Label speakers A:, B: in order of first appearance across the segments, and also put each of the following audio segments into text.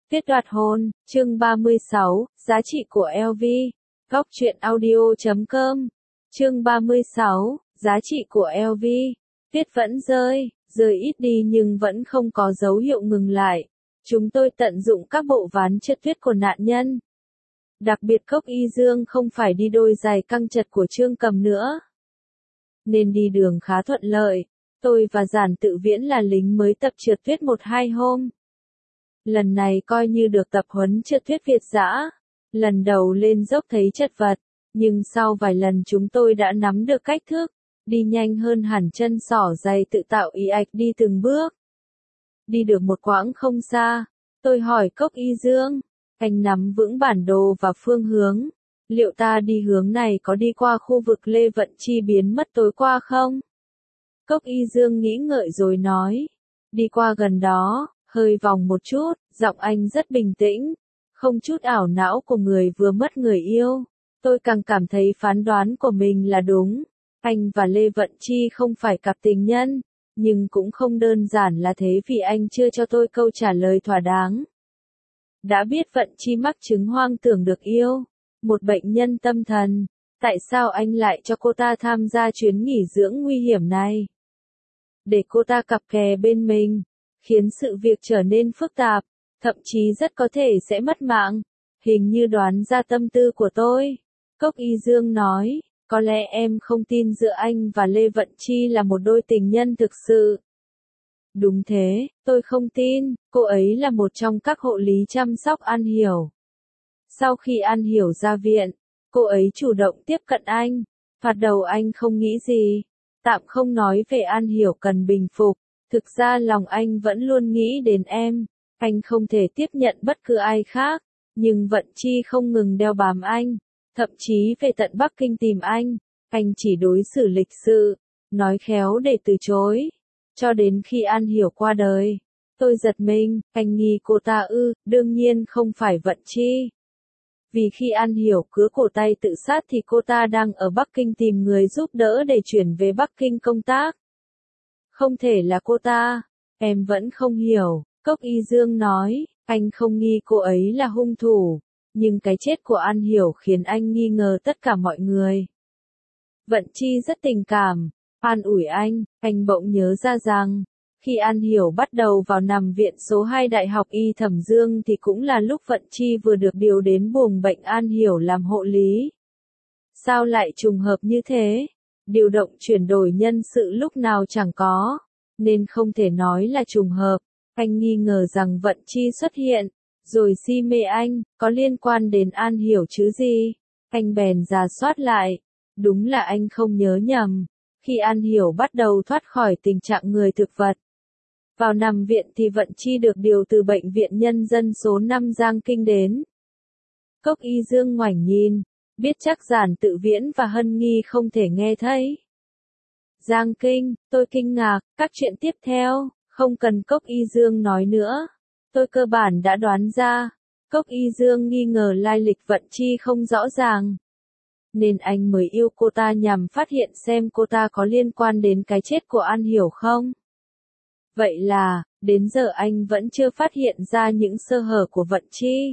A: Viết đoạt hôn, chương 36, giá trị của LV. Góc truyện audio.com. Chương 36, giá trị của LV. Viết vẫn rơi ít đi nhưng vẫn không có dấu hiệu ngừng lại. Chúng tôi tận dụng các bộ ván trượt tuyết của nạn nhân. Đặc biệt Cốc Y Dương không phải đi đôi giày căng chật của Trương Cầm nữa, nên đi đường khá thuận lợi. Tôi và Giản Tự Viễn là lính mới tập trượt tuyết 1-2 hôm. Lần này coi như được tập huấn trượt tuyết Việt dã. Lần đầu lên dốc thấy chật vật, nhưng sau vài lần chúng tôi đã nắm được cách thức, đi nhanh hơn hẳn chân xỏ giày tự tạo ý ạch đi từng bước. Đi được một quãng không xa, tôi hỏi Cốc Y Dương, anh nắm vững bản đồ và phương hướng, liệu ta đi hướng này có đi qua khu vực Lê Vận Chi biến mất tối qua không? Cốc Y Dương nghĩ ngợi rồi nói, đi qua gần đó, hơi vòng một chút, giọng anh rất bình tĩnh, không chút ảo não của người vừa mất người yêu. Tôi càng cảm thấy phán đoán của mình là đúng. Anh và Lê Vận Chi không phải cặp tình nhân, nhưng cũng không đơn giản là thế vì anh chưa cho tôi câu trả lời thỏa đáng. Đã biết Vận Chi mắc chứng hoang tưởng được yêu, một bệnh nhân tâm thần, tại sao anh lại cho cô ta tham gia chuyến nghỉ dưỡng nguy hiểm này? Để cô ta cặp kè bên mình, khiến sự việc trở nên phức tạp, thậm chí rất có thể sẽ mất mạng. Hình như đoán ra tâm tư của tôi. Cốc Y Dương nói, có lẽ em không tin giữa anh và Lê Vận Chi là một đôi tình nhân thực sự. Đúng thế, tôi không tin, cô ấy là một trong các hộ lý chăm sóc An Hiểu. Sau khi An Hiểu ra viện, cô ấy chủ động tiếp cận anh. Thoạt đầu anh không nghĩ gì, tạm không nói về An Hiểu cần bình phục, thực ra lòng anh vẫn luôn nghĩ đến em. Anh không thể tiếp nhận bất cứ ai khác, nhưng Vận Chi không ngừng đeo bám anh, thậm chí về tận Bắc Kinh tìm anh chỉ đối xử lịch sự, nói khéo để từ chối. Cho đến khi An Hiểu qua đời, tôi giật mình, anh nghi cô ta ư? Đương nhiên không phải Vận Chi. Vì khi An Hiểu cứa cổ tay tự sát thì cô ta đang ở Bắc Kinh tìm người giúp đỡ để chuyển về Bắc Kinh công tác. Không thể là cô ta, em vẫn không hiểu. Cốc Y Dương nói, anh không nghi cô ấy là hung thủ, nhưng cái chết của An Hiểu khiến anh nghi ngờ tất cả mọi người. Vận Chi rất tình cảm, an ủi anh bỗng nhớ ra rằng, khi An Hiểu bắt đầu vào nằm viện số 2 Đại học Y Thẩm Dương thì cũng là lúc Vận Chi vừa được điều đến buồng bệnh An Hiểu làm hộ lý. Sao lại trùng hợp như thế? Điều động chuyển đổi nhân sự lúc nào chẳng có, nên không thể nói là trùng hợp. Anh nghi ngờ rằng Vận Chi xuất hiện, rồi si mê anh, có liên quan đến An Hiểu chứ gì. Anh bèn rà soát lại, đúng là anh không nhớ nhầm. Khi An Hiểu bắt đầu thoát khỏi tình trạng người thực vật, vào nằm viện thì Vận Chi được điều từ Bệnh viện Nhân dân số 5 Giang Kinh đến. Cốc Y Dương ngoảnh nhìn, biết chắc Giản Tự Viễn và Hân Nghi không thể nghe thấy. Giang Kinh, tôi kinh ngạc, các chuyện tiếp theo. Không cần Cốc Y Dương nói nữa. Tôi cơ bản đã đoán ra. Cốc Y Dương nghi ngờ lai lịch Vận Chi không rõ ràng, nên anh mới yêu cô ta nhằm phát hiện xem cô ta có liên quan đến cái chết của An Hiểu không. Vậy là, đến giờ anh vẫn chưa phát hiện ra những sơ hở của Vận Chi.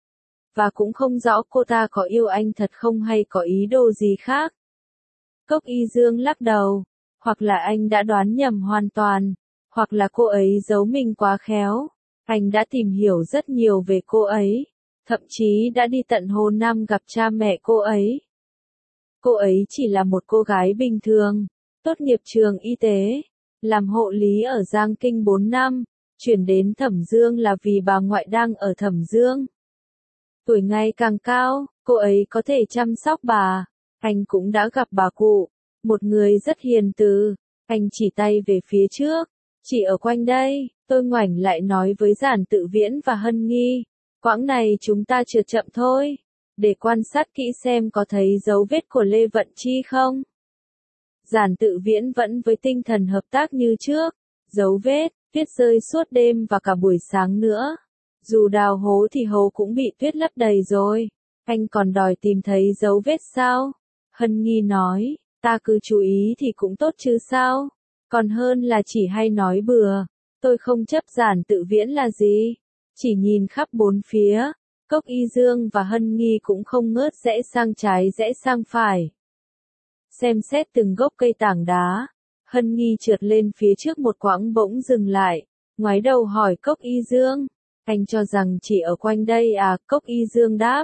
A: Và cũng không rõ cô ta có yêu anh thật không hay có ý đồ gì khác. Cốc Y Dương lắc đầu. Hoặc là anh đã đoán nhầm hoàn toàn, hoặc là cô ấy giấu mình quá khéo. Anh đã tìm hiểu rất nhiều về cô ấy, thậm chí đã đi tận Hồ Nam gặp cha mẹ cô ấy. Cô ấy chỉ là một cô gái bình thường, tốt nghiệp trường y tế, làm hộ lý ở Giang Kinh 4 năm, chuyển đến Thẩm Dương là vì bà ngoại đang ở Thẩm Dương. Tuổi ngày càng cao, cô ấy có thể chăm sóc bà. Anh cũng đã gặp bà cụ, một người rất hiền từ. Anh chỉ tay về phía trước, chỉ ở quanh đây. Tôi ngoảnh lại nói với Giản Tự Viễn và Hân Nghi, quãng này chúng ta trượt chậm thôi, để quan sát kỹ xem có thấy dấu vết của Lê Vận Chi không. Giản Tự Viễn vẫn với tinh thần hợp tác như trước. Dấu vết, tuyết rơi suốt đêm và cả buổi sáng nữa. Dù đào hố thì hố cũng bị tuyết lấp đầy rồi. Anh còn đòi tìm thấy dấu vết sao? Hân Nghi nói, ta cứ chú ý thì cũng tốt chứ sao? Còn hơn là chỉ hay nói bừa. Tôi không chấp Giản Tự Viễn là gì. chỉ nhìn khắp bốn phía, Cốc Y Dương và Hân Nghi cũng không ngớt rẽ sang trái rẽ sang phải. Xem xét từng gốc cây tảng đá, Hân Nghi trượt lên phía trước một quãng bỗng dừng lại, ngoái đầu hỏi Cốc Y Dương, anh cho rằng chỉ ở quanh đây à? Cốc Y Dương đáp.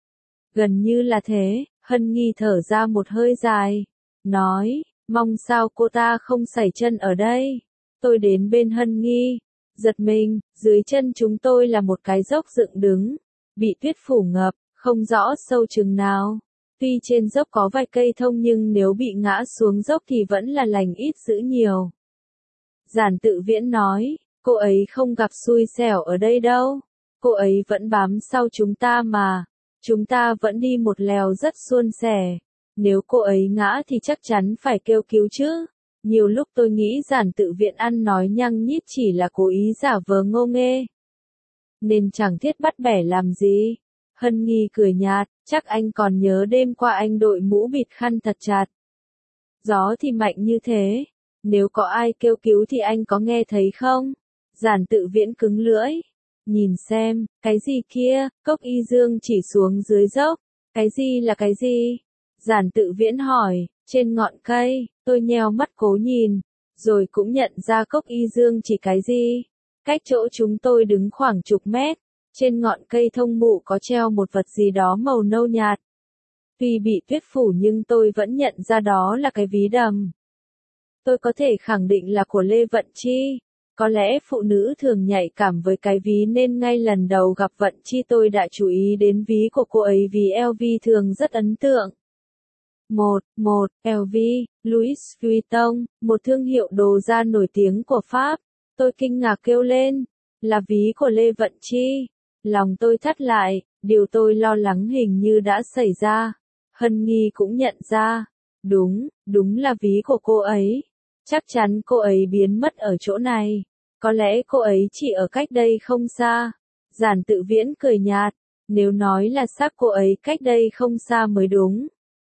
A: Gần như là thế, Hân Nghi thở ra một hơi dài, nói, mong sao cô ta không sẩy chân ở đây. Tôi đến bên Hân Nghi, giật mình, dưới chân chúng tôi là một cái dốc dựng đứng, bị tuyết phủ ngập, không rõ sâu chừng nào. Tuy trên dốc có vài cây thông nhưng nếu bị ngã xuống dốc thì vẫn là lành ít dữ nhiều. Giản Tự Viễn nói, cô ấy không gặp xui xẻo ở đây đâu. Cô ấy vẫn bám sau chúng ta mà. Chúng ta vẫn đi một lèo rất suôn sẻ. Nếu cô ấy ngã thì chắc chắn phải kêu cứu chứ. Nhiều lúc tôi nghĩ Giản Tự Viễn ăn nói nhăng nhít chỉ là cố ý giả vờ ngô nghê. Nên chẳng thiết bắt bẻ làm gì. Hân Nghi cười nhạt, chắc anh còn nhớ đêm qua anh đội mũ bịt khăn thật chặt. Gió thì mạnh như thế, nếu có ai kêu cứu thì anh có nghe thấy không? Giản Tự Viễn cứng lưỡi. Nhìn xem, cái gì kia? Cốc Y Dương chỉ xuống dưới dốc. Cái gì là cái gì? Giản Tự Viễn hỏi, trên ngọn cây, tôi nheo mắt cố nhìn, rồi cũng nhận ra Cốc Y Dương chỉ cái gì. Cách chỗ chúng tôi đứng khoảng chục mét, trên ngọn cây thông mụ có treo một vật gì đó màu nâu nhạt. Tuy bị tuyết phủ nhưng tôi vẫn nhận ra đó là cái ví đầm. Tôi có thể khẳng định là của Lê Vận Chi. Có lẽ phụ nữ thường nhạy cảm với cái ví nên ngay lần đầu gặp Vận Chi tôi đã chú ý đến ví của cô ấy vì LV thường rất ấn tượng. 1. LV, Louis Vuitton, một thương hiệu đồ da nổi tiếng của Pháp. Tôi kinh ngạc kêu lên, là ví của Lê Vận Chi. Lòng tôi thắt lại, điều tôi lo lắng hình như đã xảy ra. Hân Nghi cũng nhận ra, đúng là ví của cô ấy. Chắc chắn cô ấy biến mất ở chỗ này. Có lẽ cô ấy chỉ ở cách đây không xa. Giản Tự Viễn cười nhạt, nếu nói là xác cô ấy cách đây không xa mới đúng.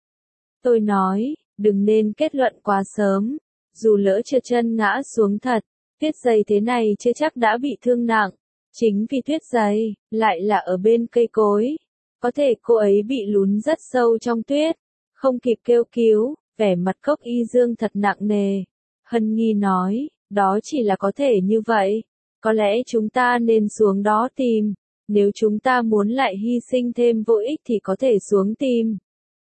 A: Tôi nói, đừng nên kết luận quá sớm. Dù lỡ trượt chân ngã xuống thật, tuyết dày thế này chưa chắc đã bị thương nặng. Chính vì tuyết dày, lại là ở bên cây cối. Có thể cô ấy bị lún rất sâu trong tuyết, không kịp kêu cứu, vẻ mặt Cốc Y Dương thật nặng nề. Hân Nghi nói, đó chỉ là có thể như vậy. Có lẽ chúng ta nên xuống đó tìm. Nếu chúng ta muốn lại hy sinh thêm vô ích thì có thể xuống tìm.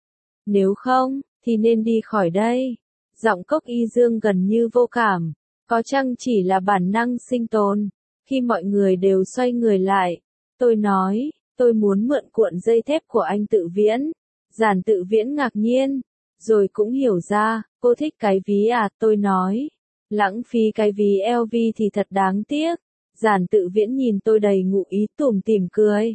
A: Nếu không, thì nên đi khỏi đây. Giọng Cốc Y Dương gần như vô cảm. Có chăng chỉ là bản năng sinh tồn. Khi mọi người đều xoay người lại, tôi nói, tôi muốn mượn cuộn dây thép của anh Tự Viễn. Giản Tự Viễn ngạc nhiên, rồi cũng hiểu ra, cô thích cái ví à? Tôi nói, lãng phí cái ví LV thì thật đáng tiếc. Giản Tự Viễn nhìn tôi đầy ngụ ý tủm tỉm cười.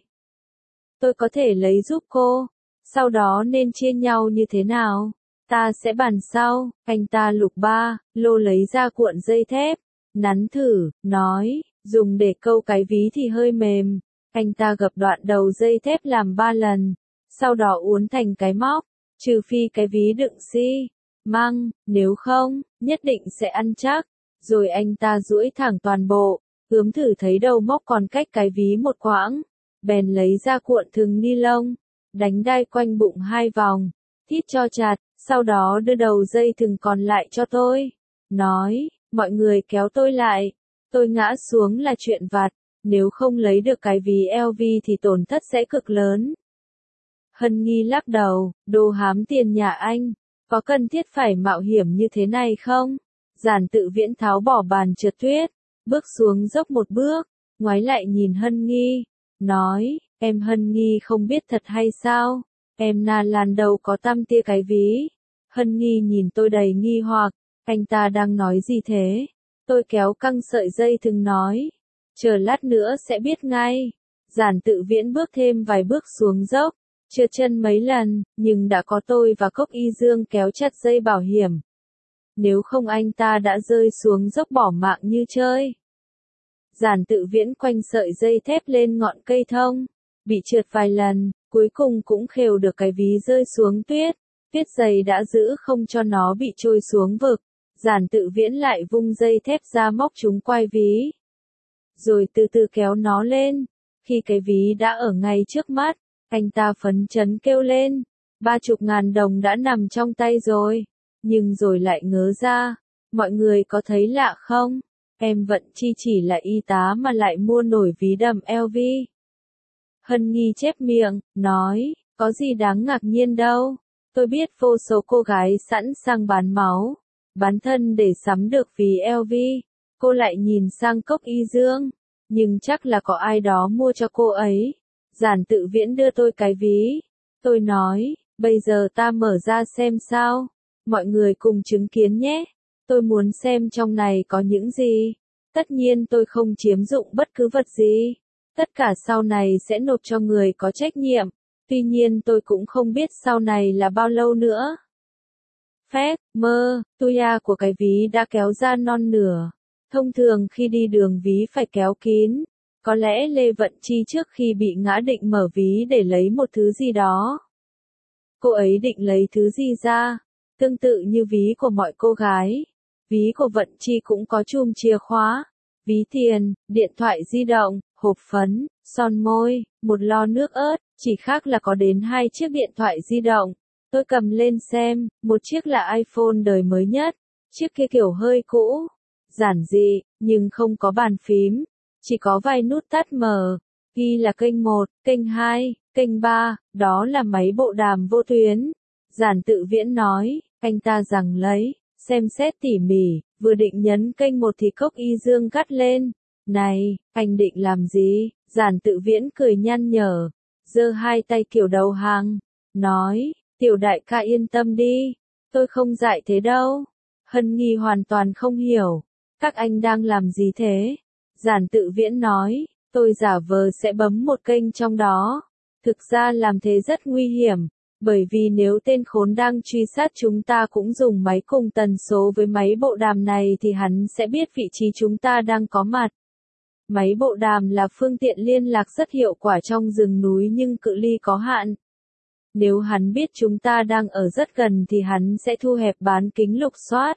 A: Tôi có thể lấy giúp cô, sau đó nên chia nhau như thế nào? Ta sẽ bàn sau. Anh ta lục ba lô lấy ra cuộn dây thép, nắn thử, nói, dùng để câu cái ví thì hơi mềm. Anh ta gập đoạn đầu dây thép làm 3 lần, sau đó uốn thành cái móc, trừ phi cái ví đựng xi măng, nếu không, nhất định sẽ ăn chắc. Rồi anh ta duỗi thẳng toàn bộ, ướm thử thấy đầu móc còn cách cái ví một quãng, bèn lấy ra cuộn thừng ni lông, đánh đai quanh bụng 2 vòng, thít cho chặt, sau đó đưa đầu dây thừng còn lại cho tôi. Nói, mọi người kéo tôi lại. Tôi ngã xuống là chuyện vặt, nếu không lấy được cái ví LV thì tổn thất sẽ cực lớn. Hân Nghi lắc đầu, đồ hám tiền nhà anh, có cần thiết phải mạo hiểm như thế này không? Giản Tự Viễn tháo bỏ bàn trượt tuyết, bước xuống dốc một bước, ngoái lại nhìn Hân Nghi, nói, em Hân Nghi không biết thật hay sao? Em Na Lan đâu có tăm tia cái ví. Hân Nghi nhìn tôi đầy nghi hoặc, anh ta đang nói gì thế? Tôi kéo căng sợi dây thừng nói, chờ lát nữa sẽ biết ngay. Giản Tự Viễn bước thêm vài bước xuống dốc, trượt chân mấy lần, nhưng đã có tôi và Cốc Y Dương kéo chặt dây bảo hiểm. Nếu không anh ta đã rơi xuống dốc bỏ mạng như chơi. Giản Tự Viễn quanh sợi dây thép lên ngọn cây thông, bị trượt vài lần, cuối cùng cũng khều được cái ví rơi xuống tuyết. Tuyết dày đã giữ không cho nó bị trôi xuống vực. Giản Tự Viễn lại vung dây thép ra móc chúng quai ví, rồi từ từ kéo nó lên. Khi cái ví đã ở ngay trước mắt, anh ta phấn chấn kêu lên. 30.000 đồng đã nằm trong tay rồi. Nhưng rồi lại ngớ ra. Mọi người có thấy lạ không? Em Vận Chi chỉ là y tá mà lại mua nổi ví đầm LV. Hân Nghi chép miệng, nói, có gì đáng ngạc nhiên đâu. Tôi biết vô số cô gái sẵn sàng bán máu, bán thân để sắm được ví LV. Cô lại nhìn sang Cốc Y Dương. Nhưng chắc là có ai đó mua cho cô ấy. Giản Tự Viễn đưa tôi cái ví. Tôi nói, bây giờ ta mở ra xem sao. Mọi người cùng chứng kiến nhé. Tôi muốn xem trong này có những gì. Tất nhiên tôi không chiếm dụng bất cứ vật gì. Tất cả sau này sẽ nộp cho người có trách nhiệm. Tuy nhiên tôi cũng không biết sau này là bao lâu nữa. Phép, tuya của cái ví đã kéo ra non nửa. Thông thường khi đi đường ví phải kéo kín. Có lẽ Lê Vận Chi trước khi bị ngã định mở ví để lấy một thứ gì đó. Cô ấy định lấy thứ gì ra? Tương tự như ví của mọi cô gái. Ví của Vận Chi cũng có chùm chìa khóa, ví tiền, điện thoại di động, hộp phấn, son môi, một lo nước ớt, chỉ khác là có đến 2 chiếc điện thoại di động. Tôi cầm lên xem, một chiếc là iPhone đời mới nhất, chiếc kia kiểu hơi cũ, giản dị, nhưng không có bàn phím, chỉ có vài nút tắt mở, ghi là kênh 1, kênh 2, kênh 3, đó là máy bộ đàm vô tuyến. Giản Tự Viễn nói, anh ta rằng lấy. Xem xét tỉ mỉ, vừa định nhấn kênh 1 thì Cốc Y Dương gắt lên. Này, anh định làm gì? Giản Tự Viễn cười nhăn nhở, giơ hai tay kiểu đầu hàng, nói, tiểu đại ca yên tâm đi, tôi không dạy thế đâu. Hân Nghi hoàn toàn không hiểu, các anh đang làm gì thế? Giản Tự Viễn nói, tôi giả vờ sẽ bấm một kênh trong đó. Thực ra làm thế rất nguy hiểm. Bởi vì nếu tên khốn đang truy sát chúng ta cũng dùng máy cùng tần số với máy bộ đàm này thì hắn sẽ biết vị trí chúng ta đang có mặt. Máy bộ đàm là phương tiện liên lạc rất hiệu quả trong rừng núi nhưng cự ly có hạn. Nếu hắn biết chúng ta đang ở rất gần thì hắn sẽ thu hẹp bán kính lục soát.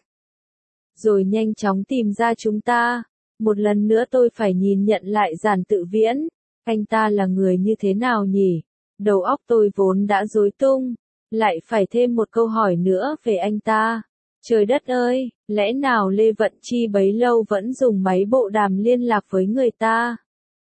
A: Rồi nhanh chóng tìm ra chúng ta. Một lần nữa tôi phải nhìn nhận lại Giản Tự Viễn. Anh ta là người như thế nào nhỉ? Đầu óc tôi vốn đã rối tung, lại phải thêm một câu hỏi nữa về anh ta. Trời đất ơi, lẽ nào Lê Vận Chi bấy lâu vẫn dùng máy bộ đàm liên lạc với người ta?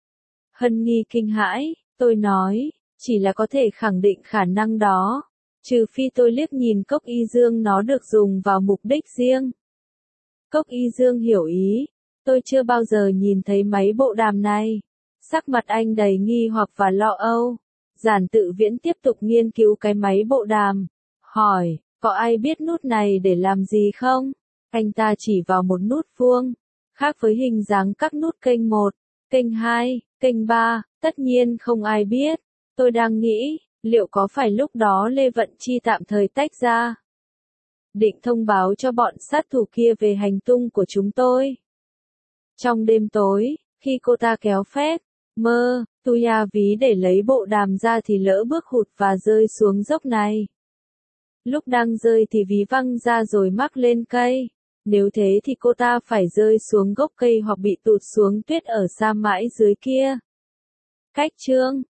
A: Hân Nghi kinh hãi, tôi nói, chỉ là có thể khẳng định khả năng đó, trừ phi tôi liếc nhìn Cốc Y Dương nó được dùng vào mục đích riêng. Cốc Y Dương hiểu ý, tôi chưa bao giờ nhìn thấy máy bộ đàm này. Sắc mặt anh đầy nghi hoặc và lo âu. Giản Tự Viễn tiếp tục nghiên cứu cái máy bộ đàm, hỏi, có ai biết nút này để làm gì không? Anh ta chỉ vào một nút vuông, khác với hình dáng các nút kênh 1, kênh 2, kênh 3, tất nhiên không ai biết. Tôi đang nghĩ, liệu có phải lúc đó Lê Vận Chi tạm thời tách ra? Định thông báo cho bọn sát thủ kia về hành tung của chúng tôi. Trong đêm tối, khi cô ta kéo phép, tuya ví để lấy bộ đàm ra thì lỡ bước hụt và rơi xuống dốc này. Lúc đang rơi thì ví văng ra rồi mắc lên cây. Nếu thế thì cô ta phải rơi xuống gốc cây hoặc bị tụt xuống tuyết ở sa mãi dưới kia. Cách chương